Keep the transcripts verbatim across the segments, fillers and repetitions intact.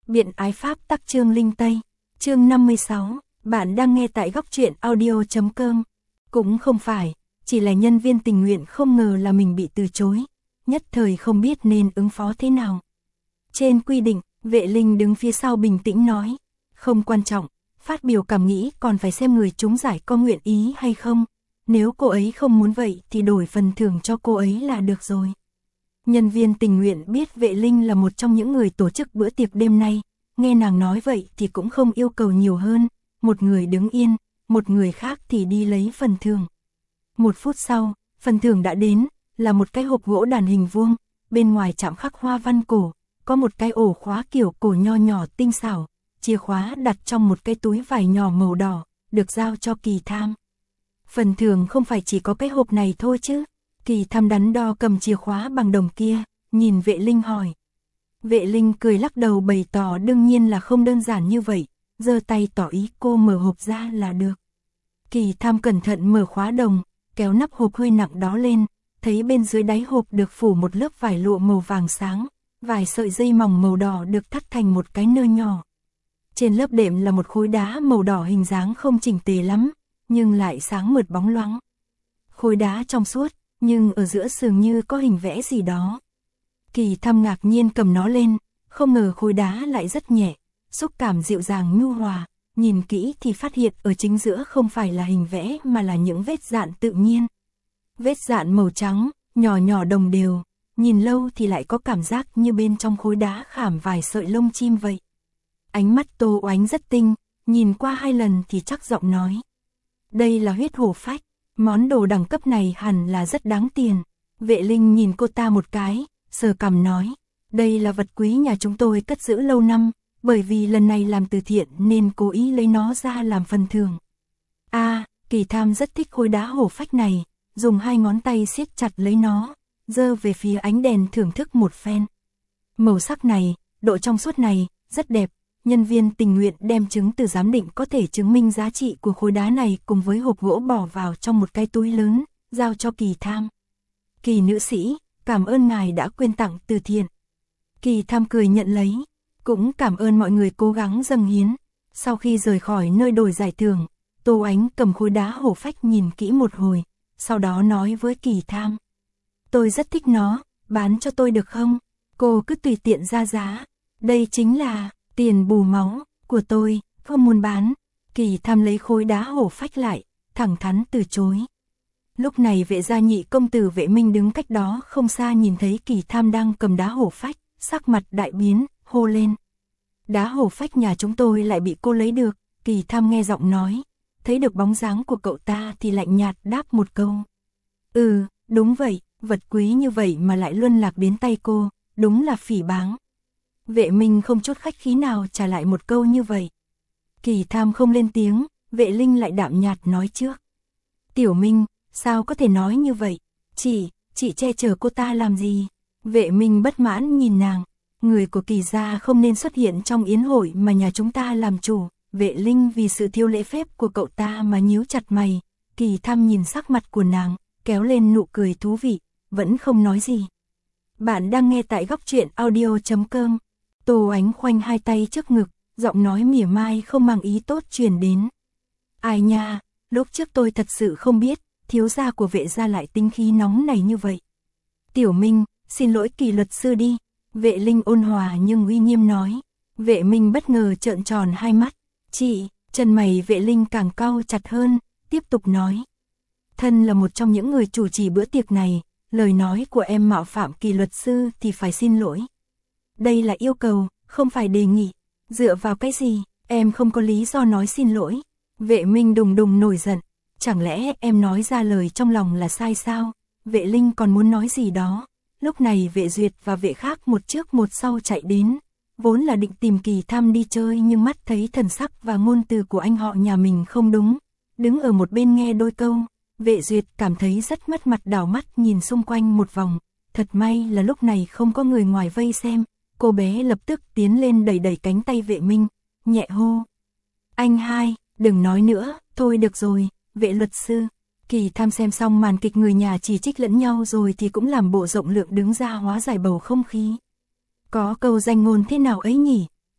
Biện ái pháp tắc chương linh Tây. Chương năm mươi sáu, bạn đang nghe tại góc truyện audio.com. Cũng không phải, chỉ là nhân viên tình nguyện không ngờ là mình bị từ chối, nhất thời không biết nên ứng phó thế nào. Trên quy định, Vệ Linh đứng phía sau bình tĩnh nói, không quan trọng, phát biểu cảm nghĩ còn phải xem người trúng giải có nguyện ý hay không. Nếu cô ấy không muốn vậy thì đổi phần thưởng cho cô ấy là được rồi. Nhân viên tình nguyện biết Vệ Linh là một trong những người tổ chức bữa tiệc đêm nay, nghe nàng nói vậy thì cũng không yêu cầu nhiều hơn, một người đứng yên, một người khác thì đi lấy phần thưởng. Một phút sau, phần thưởng đã đến, là một cái hộp gỗ đàn hình vuông, bên ngoài chạm khắc hoa văn cổ, có một cái ổ khóa kiểu cổ nho nhỏ tinh xảo, chìa khóa đặt trong một cái túi vải nhỏ màu đỏ, được giao cho Kỳ Tham. Phần thưởng không phải chỉ có cái hộp này thôi chứ. Kỳ Tham đắn đo cầm chìa khóa bằng đồng kia, nhìn Vệ Linh hỏi. Vệ Linh cười lắc đầu bày tỏ đương nhiên là không đơn giản như vậy, giơ tay tỏ ý cô mở hộp ra là được. Kỳ Tham cẩn thận mở khóa đồng, kéo nắp hộp hơi nặng đó lên, thấy bên dưới đáy hộp được phủ một lớp vải lụa màu vàng sáng, vài sợi dây mỏng màu đỏ được thắt thành một cái nơ nhỏ. Trên lớp đệm là một khối đá màu đỏ hình dáng không chỉnh tề lắm, nhưng lại sáng mượt bóng loáng. Khối đá trong suốt, nhưng ở giữa dường như có hình vẽ gì đó. Kỳ Tham ngạc nhiên cầm nó lên, không ngờ khối đá lại rất nhẹ, xúc cảm dịu dàng nhu hòa, nhìn kỹ thì phát hiện ở chính giữa không phải là hình vẽ mà là những vết dạn tự nhiên. Vết dạn màu trắng, nhỏ nhỏ đồng đều, nhìn lâu thì lại có cảm giác như bên trong khối đá khảm vài sợi lông chim vậy. Ánh mắt Tô Oánh rất tinh, nhìn qua hai lần thì chắc giọng nói. Đây là huyết hổ phách, món đồ đẳng cấp này hẳn là rất đáng tiền. Vệ Linh nhìn cô ta một cái, sờ cằm nói, đây là vật quý nhà chúng tôi cất giữ lâu năm, bởi vì lần này làm từ thiện nên cố ý lấy nó ra làm phần thưởng. A, à, Kỳ Tham rất thích khối đá hổ phách này, dùng hai ngón tay siết chặt lấy nó, giơ về phía ánh đèn thưởng thức một phen. Màu sắc này, độ trong suốt này, rất đẹp. Nhân viên tình nguyện đem chứng từ giám định có thể chứng minh giá trị của khối đá này cùng với hộp gỗ bỏ vào trong một cái túi lớn, giao cho Kỳ Tham. Kỳ nữ sĩ, cảm ơn ngài đã quyên tặng từ thiện. Kỳ Tham cười nhận lấy, cũng cảm ơn mọi người cố gắng dâng hiến. Sau khi rời khỏi nơi đổi giải thưởng, Tô Ánh cầm khối đá hổ phách nhìn kỹ một hồi, sau đó nói với Kỳ Tham. Tôi rất thích nó, bán cho tôi được không? Cô cứ tùy tiện ra giá, đây chính là tiền bù máu của tôi, không muốn bán. Kỳ Tham lấy khối đá hổ phách lại, thẳng thắn từ chối. Lúc này Vệ gia nhị công tử Vệ Minh đứng cách đó không xa nhìn thấy Kỳ Tham đang cầm đá hổ phách, sắc mặt đại biến, hô lên. Đá hổ phách nhà chúng tôi lại bị cô lấy được. Kỳ Tham nghe giọng nói, thấy được bóng dáng của cậu ta thì lạnh nhạt đáp một câu. Ừ, đúng vậy, vật quý như vậy mà lại luân lạc đến tay cô, đúng là phỉ báng. Vệ Minh không chút khách khí nào trả lại một câu như vậy. Kỳ Tham không lên tiếng, Vệ Linh lại đạm nhạt nói trước. Tiểu Minh, sao có thể nói như vậy? Chị, chị che chở cô ta làm gì? Vệ Minh bất mãn nhìn nàng. Người của Kỳ gia không nên xuất hiện trong yến hội mà nhà chúng ta làm chủ. Vệ Linh vì sự thiếu lễ phép của cậu ta mà nhíu chặt mày. Kỳ Tham nhìn sắc mặt của nàng, kéo lên nụ cười thú vị, vẫn không nói gì. Bạn đang nghe tại góc truyện audio.com. Tô Ánh khoanh hai tay trước ngực, giọng nói mỉa mai không mang ý tốt truyền đến. Ai nha, lúc trước tôi thật sự không biết, thiếu gia của Vệ gia lại tính khí nóng này như vậy. Tiểu Minh, xin lỗi Kỳ luật sư đi. Vệ Linh ôn hòa nhưng uy nghiêm nói. Vệ Minh bất ngờ trợn tròn hai mắt. Chị, chân mày Vệ Linh càng cau chặt hơn, tiếp tục nói. Thân là một trong những người chủ trì bữa tiệc này, lời nói của em mạo phạm Kỳ luật sư thì phải xin lỗi. Đây là yêu cầu, không phải đề nghị. Dựa vào cái gì, em không có lý do nói xin lỗi. Vệ Minh đùng đùng nổi giận. Chẳng lẽ em nói ra lời trong lòng là sai sao? Vệ Linh còn muốn nói gì đó. Lúc này Vệ Duyệt và Vệ Khác một trước một sau chạy đến. Vốn là định tìm Kỳ Tham đi chơi nhưng mắt thấy thần sắc và ngôn từ của anh họ nhà mình không đúng. Đứng ở một bên nghe đôi câu. Vệ Duyệt cảm thấy rất mất mặt, đảo mắt nhìn xung quanh một vòng. Thật may là lúc này không có người ngoài vây xem. Cô bé lập tức tiến lên đẩy đẩy cánh tay Vệ Minh, nhẹ hô. Anh hai, đừng nói nữa, thôi được rồi, Vệ luật sư. Kỳ Tham xem xong màn kịch người nhà chỉ trích lẫn nhau rồi thì cũng làm bộ rộng lượng đứng ra hóa giải bầu không khí. Có câu danh ngôn thế nào ấy nhỉ?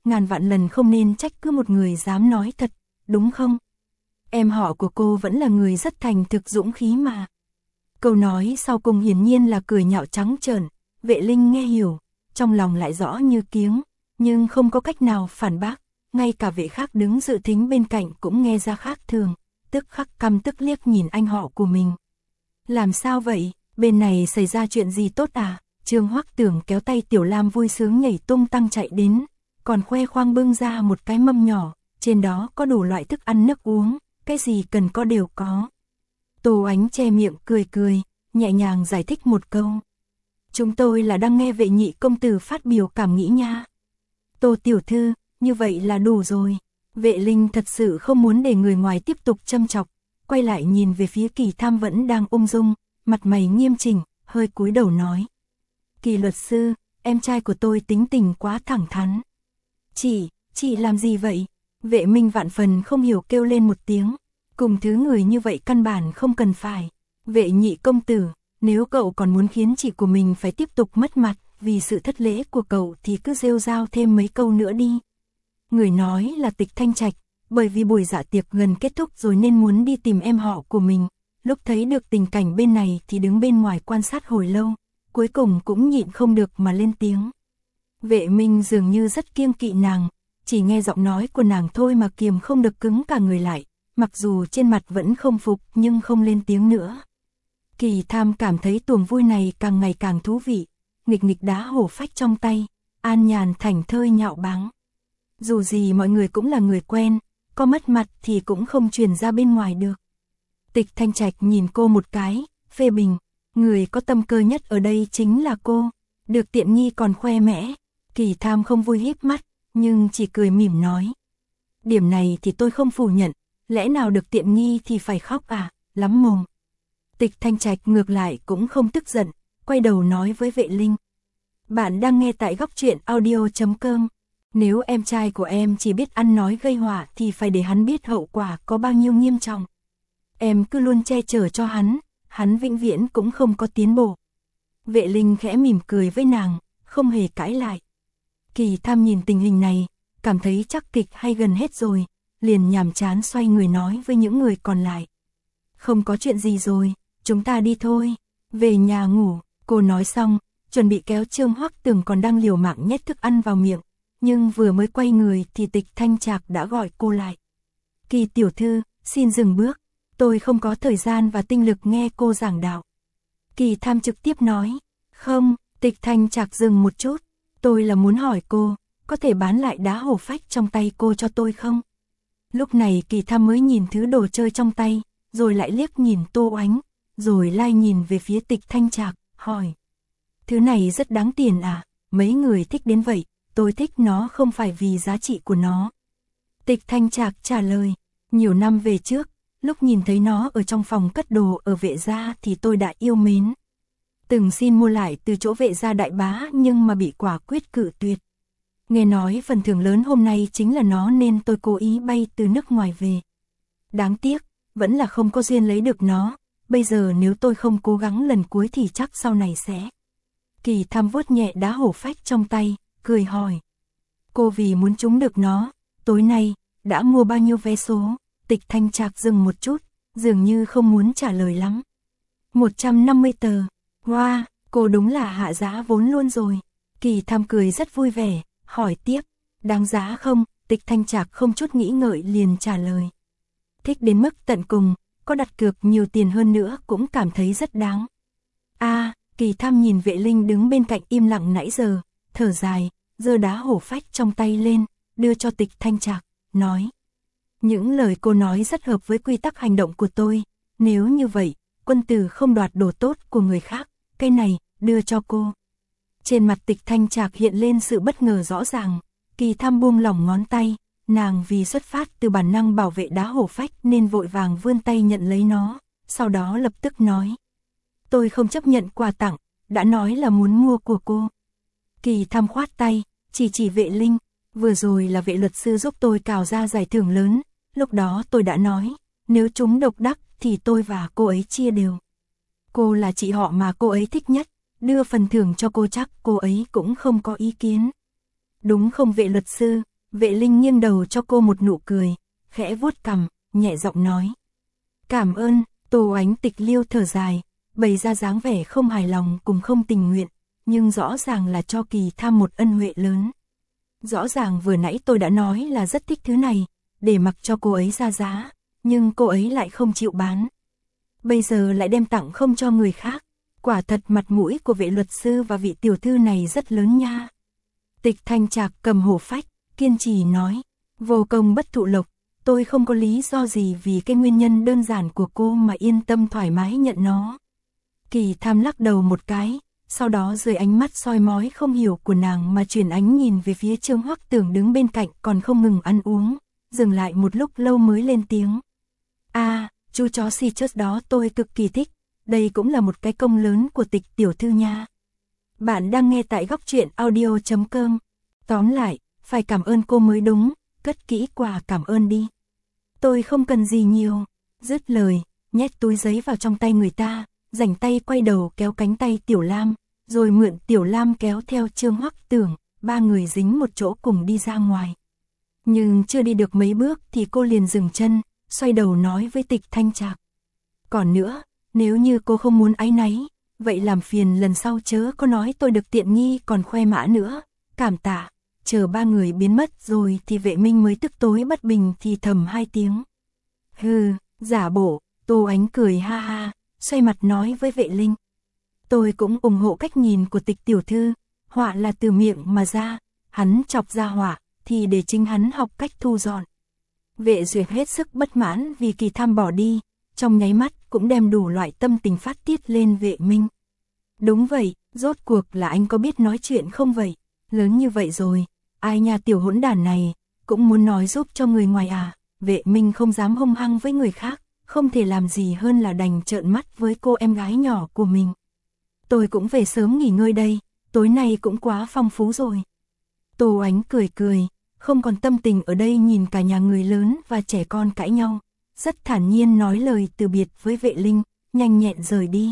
ngàn vạn lần không nên trách cứ một người dám nói thật, đúng không? Em họ của cô vẫn là người rất thành thực dũng khí mà. Câu nói sau cùng hiển nhiên là cười nhạo trắng trợn, Vệ Linh nghe hiểu, trong lòng lại rõ như kiếng, nhưng không có cách nào phản bác, ngay cả vệ khác đứng dự thính bên cạnh cũng nghe ra khác thường, tức khắc căm tức liếc nhìn anh họ của mình. Làm sao vậy, bên này xảy ra chuyện gì tốt à? Trương Hoắc Tưởng kéo tay Tiểu Lam vui sướng nhảy tung tăng chạy đến, còn khoe khoang bưng ra một cái mâm nhỏ, trên đó có đủ loại thức ăn nước uống, cái gì cần có đều có. Tô Ánh che miệng cười cười, nhẹ nhàng giải thích một câu. Chúng tôi là đang nghe Vệ nhị công tử phát biểu cảm nghĩ nha. Tô tiểu thư, như vậy là đủ rồi. Vệ Linh thật sự không muốn để người ngoài tiếp tục châm chọc, quay lại nhìn về phía Kỳ Tham vẫn đang ung dung, mặt mày nghiêm chỉnh, hơi cúi đầu nói. Kỳ luật sư, em trai của tôi tính tình quá thẳng thắn. Chị, chị làm gì vậy? Vệ Minh vạn phần không hiểu kêu lên một tiếng. Cùng thứ người như vậy căn bản không cần phải. Vệ nhị công tử, nếu cậu còn muốn khiến chị của mình phải tiếp tục mất mặt vì sự thất lễ của cậu thì cứ rêu rao thêm mấy câu nữa đi. Người nói là Tịch Thanh Trạch, bởi vì buổi dạ tiệc gần kết thúc rồi nên muốn đi tìm em họ của mình. Lúc thấy được tình cảnh bên này thì đứng bên ngoài quan sát hồi lâu, cuối cùng cũng nhịn không được mà lên tiếng. Vệ Minh dường như rất kiêng kỵ nàng, chỉ nghe giọng nói của nàng thôi mà kiềm không được cứng cả người lại, mặc dù trên mặt vẫn không phục nhưng không lên tiếng nữa. Kỳ Tham cảm thấy tuồng vui này càng ngày càng thú vị, nghịch nghịch đá hổ phách trong tay, an nhàn thảnh thơi nhạo báng. Dù gì mọi người cũng là người quen, có mất mặt thì cũng không truyền ra bên ngoài được. Tịch Thanh Trạch nhìn cô một cái, phê bình, người có tâm cơ nhất ở đây chính là cô, được tiện nghi còn khoe mẽ. Kỳ Tham không vui híp mắt, nhưng chỉ cười mỉm nói. Điểm này thì tôi không phủ nhận, lẽ nào được tiện nghi thì phải khóc à, lắm mồm. Tịch Thanh Trạch ngược lại cũng không tức giận, quay đầu nói với Vệ Linh. Bạn đang nghe tại góc truyện audio chấm com. Nếu em trai của em chỉ biết ăn nói gây họa thì phải để hắn biết hậu quả có bao nhiêu nghiêm trọng. Em cứ luôn che chở cho hắn, hắn vĩnh viễn cũng không có tiến bộ. Vệ Linh khẽ mỉm cười với nàng, không hề cãi lại. Kỳ Tham nhìn tình hình này, cảm thấy chắc kịch hay gần hết rồi, liền nhàm chán xoay người nói với những người còn lại. Không có chuyện gì rồi, chúng ta đi thôi, về nhà ngủ. Cô nói xong, chuẩn bị kéo Trương Hoắc Tưởng còn đang liều mạng nhét thức ăn vào miệng, nhưng vừa mới quay người thì Tịch Thanh Trạch đã gọi cô lại. Kỳ tiểu thư, xin dừng bước, tôi không có thời gian và tinh lực nghe cô giảng đạo. Kỳ Tham trực tiếp nói, không. Tịch Thanh Trạch dừng một chút, tôi là muốn hỏi cô, có thể bán lại đá hổ phách trong tay cô cho tôi không? Lúc này Kỳ Tham mới nhìn thứ đồ chơi trong tay, rồi lại liếc nhìn Tô Ánh, rồi lai nhìn về phía Tịch Thanh Trạch, hỏi. Thứ này rất đáng tiền à, mấy người thích đến vậy, tôi thích nó không phải vì giá trị của nó. Tịch Thanh Trạch trả lời, nhiều năm về trước, lúc nhìn thấy nó ở trong phòng cất đồ ở Vệ gia thì tôi đã yêu mến. Từng xin mua lại từ chỗ Vệ gia đại bá nhưng mà bị quả quyết cự tuyệt. Nghe nói phần thưởng lớn hôm nay chính là nó nên tôi cố ý bay từ nước ngoài về. Đáng tiếc, vẫn là không có duyên lấy được nó, bây giờ nếu tôi không cố gắng lần cuối thì chắc sau này sẽ. Kỳ Tham vuốt nhẹ đá hổ phách trong tay, cười hỏi. Cô vì muốn trúng được nó, tối nay, đã mua bao nhiêu vé số? Tịch Thanh Trạch dừng một chút, dường như không muốn trả lời lắm. một trăm năm mươi tờ. Wow, cô đúng là hạ giá vốn luôn rồi. Kỳ Tham cười rất vui vẻ, hỏi tiếp. Đáng giá không? Tịch Thanh Trạch không chút nghĩ ngợi liền trả lời. Thích đến mức tận cùng, có đặt cược nhiều tiền hơn nữa cũng cảm thấy rất đáng. À, Kỳ Tham nhìn Vệ Linh đứng bên cạnh im lặng nãy giờ, thở dài, giơ đá hổ phách trong tay lên, đưa cho Tịch Thanh Trạch, nói. Những lời cô nói rất hợp với quy tắc hành động của tôi, nếu như vậy, quân tử không đoạt đồ tốt của người khác, cái này, đưa cho cô. Trên mặt Tịch Thanh Trạch hiện lên sự bất ngờ rõ ràng, Kỳ Tham buông lỏng ngón tay, nàng vì xuất phát từ bản năng bảo vệ đá hổ phách nên vội vàng vươn tay nhận lấy nó, sau đó lập tức nói. Tôi không chấp nhận quà tặng, đã nói là muốn mua của cô. Kỳ Tham khoát tay, chỉ chỉ Vệ Linh, vừa rồi là Vệ luật sư giúp tôi cào ra giải thưởng lớn, lúc đó tôi đã nói, nếu chúng độc đắc thì tôi và cô ấy chia đều. Cô là chị họ mà cô ấy thích nhất, đưa phần thưởng cho cô chắc cô ấy cũng không có ý kiến. Đúng không Vệ luật sư, Vệ Linh nghiêng đầu cho cô một nụ cười, khẽ vuốt cằm, nhẹ giọng nói. Cảm ơn. Tô Ánh Tịch Liêu thở dài, bày ra dáng vẻ không hài lòng cùng không tình nguyện, nhưng rõ ràng là cho Kỳ Tham một ân huệ lớn. Rõ ràng vừa nãy tôi đã nói là rất thích thứ này, để mặc cho cô ấy ra giá, nhưng cô ấy lại không chịu bán. Bây giờ lại đem tặng không cho người khác, quả thật mặt mũi của Vệ luật sư và vị tiểu thư này rất lớn nha. Tịch Thanh Trạc cầm hổ phách, kiên trì nói, vô công bất thụ lộc, tôi không có lý do gì vì cái nguyên nhân đơn giản của cô mà yên tâm thoải mái nhận nó. Kỳ Tham lắc đầu một cái, sau đó dưới ánh mắt soi mói không hiểu của nàng mà chuyển ánh nhìn về phía Trương Hoắc Tưởng đứng bên cạnh còn không ngừng ăn uống, dừng lại một lúc lâu mới lên tiếng. À, chú chó Citrus đó tôi cực kỳ thích, đây cũng là một cái công lớn của Tịch tiểu thư nha. Bạn đang nghe tại góc truyện audio chấm com. Tóm lại, phải cảm ơn cô mới đúng, cất kỹ quà cảm ơn đi. Tôi không cần gì nhiều. Dứt lời, nhét túi giấy vào trong tay người ta, rảnh tay quay đầu kéo cánh tay Tiểu Lam, rồi mượn Tiểu Lam kéo theo Trương Hoắc Tưởng, ba người dính một chỗ cùng đi ra ngoài. Nhưng chưa đi được mấy bước thì cô liền dừng chân, xoay đầu nói với Tịch Thanh Trạc. Còn nữa, nếu như cô không muốn áy náy, vậy làm phiền lần sau chớ có nói tôi được tiện nghi còn khoe mã nữa, cảm tạ. Chờ ba người biến mất rồi thì Vệ Minh mới tức tối bất bình thì thầm hai tiếng. Hừ, giả bộ. Tô Ánh cười ha ha, xoay mặt nói với Vệ Linh. Tôi cũng ủng hộ cách nhìn của Tịch tiểu thư, họa là từ miệng mà ra, hắn chọc ra họa, thì để chính hắn học cách thu dọn. Vệ Duyệt hết sức bất mãn vì Kỳ Tham bỏ đi, trong nháy mắt cũng đem đủ loại tâm tình phát tiết lên Vệ Minh. Đúng vậy, rốt cuộc là anh có biết nói chuyện không vậy? Lớn như vậy rồi, ai nhà tiểu hỗn đản này, cũng muốn nói giúp cho người ngoài à? Vệ Minh không dám hung hăng với người khác, không thể làm gì hơn là đành trợn mắt với cô em gái nhỏ của mình. Tôi cũng về sớm nghỉ ngơi đây, tối nay cũng quá phong phú rồi. Tô Ánh cười cười, không còn tâm tình ở đây nhìn cả nhà người lớn và trẻ con cãi nhau, rất thản nhiên nói lời từ biệt với Vệ Linh, nhanh nhẹn rời đi.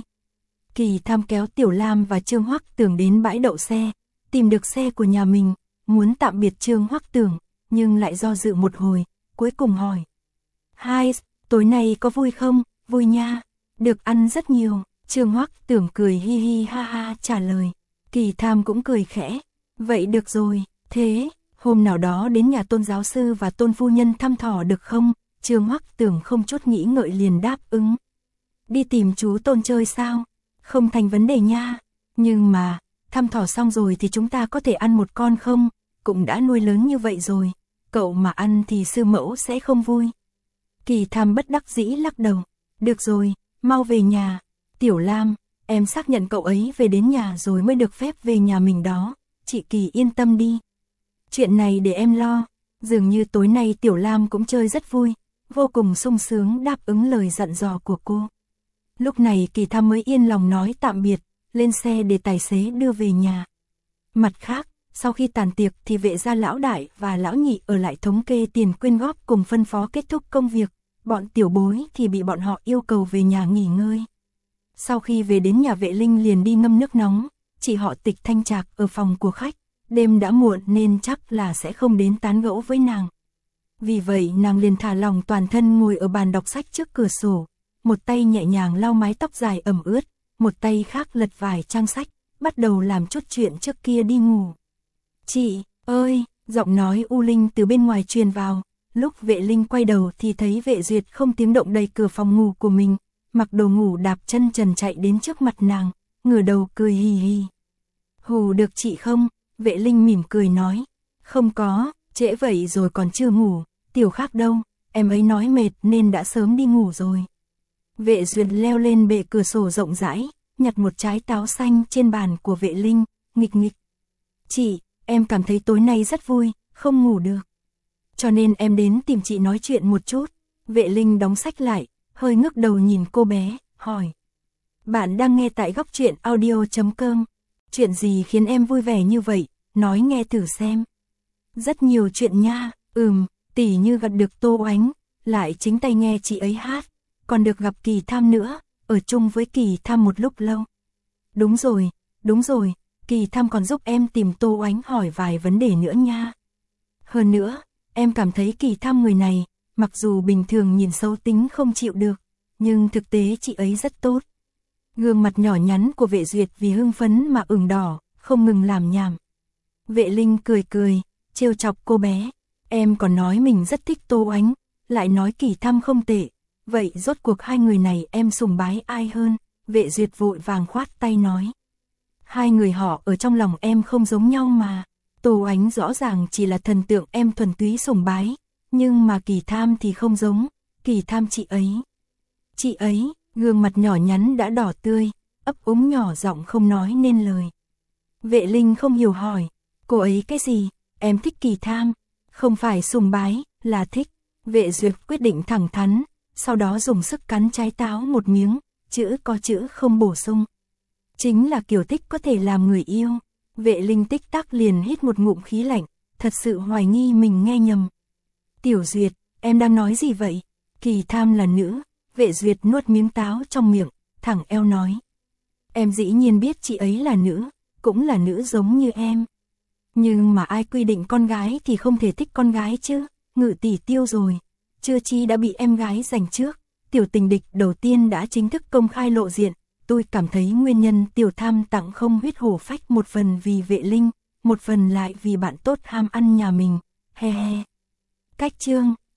Kỳ Tham kéo Tiểu Lam và Trương Hoắc Tưởng đến bãi đậu xe, tìm được xe của nhà mình, muốn tạm biệt Trương Hoắc Tưởng, nhưng lại do dự một hồi, cuối cùng hỏi. Hai, tối nay có vui không? Vui nha, được ăn rất nhiều. Trương Hoắc Tưởng cười hi hi ha ha trả lời. Kỳ Tham cũng cười khẽ. Vậy được rồi, thế, hôm nào đó đến nhà Tôn giáo sư và Tôn phu nhân thăm thỏ được không? Trương Hoắc Tưởng không chút nghĩ ngợi liền đáp ứng. Đi tìm chú Tôn chơi sao? Không thành vấn đề nha. Nhưng mà, thăm thỏ xong rồi thì chúng ta có thể ăn một con không? Cũng đã nuôi lớn như vậy rồi, cậu mà ăn thì sư mẫu sẽ không vui. Kỳ Tham bất đắc dĩ lắc đầu. Được rồi, mau về nhà. Tiểu Lam, em xác nhận cậu ấy về đến nhà rồi mới được phép về nhà mình đó. Chị Kỳ yên tâm đi. Chuyện này để em lo. Dường như tối nay Tiểu Lam cũng chơi rất vui, vô cùng sung sướng đáp ứng lời dặn dò của cô. Lúc này Kỳ Tham mới yên lòng nói tạm biệt, lên xe để tài xế đưa về nhà. Mặt khác, sau khi tàn tiệc thì Vệ gia lão đại và lão nhị ở lại thống kê tiền quyên góp cùng phân phó kết thúc công việc, bọn tiểu bối thì bị bọn họ yêu cầu về nhà nghỉ ngơi. Sau khi về đến nhà Vệ Linh liền đi ngâm nước nóng, chị họ Tịch Thanh Trạc ở phòng của khách, đêm đã muộn nên chắc là sẽ không đến tán gẫu với nàng. Vì vậy nàng liền thả lỏng toàn thân ngồi ở bàn đọc sách trước cửa sổ, một tay nhẹ nhàng lau mái tóc dài ẩm ướt, một tay khác lật vài trang sách, bắt đầu làm chút chuyện trước kia đi ngủ. Chị ơi, giọng nói u linh từ bên ngoài truyền vào, lúc Vệ Linh quay đầu thì thấy Vệ Duyệt không tiếng động đẩy cửa phòng ngủ của mình, mặc đồ ngủ đạp chân trần chạy đến trước mặt nàng, ngửa đầu cười hì hì. Hù được chị không? Vệ Linh mỉm cười nói. Không có, trễ vậy rồi còn chưa ngủ, Tiểu Khác đâu, em ấy nói mệt nên đã sớm đi ngủ rồi. Vệ Duyệt leo lên bệ cửa sổ rộng rãi, nhặt một trái táo xanh trên bàn của Vệ Linh, nghịch nghịch. Chị, em cảm thấy tối nay rất vui, không ngủ được. Cho nên em đến tìm chị nói chuyện một chút. Vệ Linh đóng sách lại, hơi ngước đầu nhìn cô bé, hỏi. Bạn đang nghe tại góc truyện audio chấm com. Chuyện gì khiến em vui vẻ như vậy, nói nghe thử xem. Rất nhiều chuyện nha, ừm, tỉ như gặp được Tô Ánh, lại chính tay nghe chị ấy hát, còn được gặp Kỳ Tham nữa, ở chung với Kỳ Tham một lúc lâu. Đúng rồi, đúng rồi, Kỳ Tham còn giúp em tìm Tô Ánh hỏi vài vấn đề nữa nha. Hơn nữa, em cảm thấy Kỳ Tham người này, mặc dù bình thường nhìn xấu tính không chịu được, nhưng thực tế chị ấy rất tốt. Gương mặt nhỏ nhắn của Vệ Duyệt vì hưng phấn mà ửng đỏ, không ngừng làm nhảm. Vệ Linh cười cười, trêu chọc cô bé. Em còn nói mình rất thích Tô Oánh, lại nói Kỳ Tham không tệ. Vậy rốt cuộc hai người này em sùng bái ai hơn? Vệ Duyệt vội vàng khoát tay nói. Hai người họ ở trong lòng em không giống nhau mà. Tô Oánh rõ ràng chỉ là thần tượng em thuần túy sùng bái, nhưng mà Kỳ Tham thì không giống. Kỳ Tham chị ấy. Chị ấy, gương mặt nhỏ nhắn đã đỏ tươi, ấp úng nhỏ giọng không nói nên lời. Vệ Linh không hiểu hỏi, cô ấy cái gì? Em thích Kỳ Tham, không phải sùng bái, là thích. Vệ Duyệt quyết định thẳng thắn, sau đó dùng sức cắn trái táo một miếng, chữ có chữ không bổ sung. Chính là kiểu thích có thể làm người yêu. Vệ Linh tích tắc liền hít một ngụm khí lạnh, thật sự hoài nghi mình nghe nhầm. Tiểu Duyệt, em đang nói gì vậy? Kỳ Tham là nữ. Vệ Duyệt nuốt miếng táo trong miệng, thẳng eo nói. Em dĩ nhiên biết chị ấy là nữ, cũng là nữ giống như em. Nhưng mà ai quy định con gái thì không thể thích con gái chứ? Ngự tỷ tiêu rồi. Chưa chi đã bị em gái giành trước. Tiểu tình địch đầu tiên đã chính thức công khai lộ diện. Tôi cảm thấy nguyên nhân Tiểu Tham tặng không huyết hổ phách một phần vì Vệ Linh, một phần lại vì bạn tốt ham ăn nhà mình. He he. Cách chương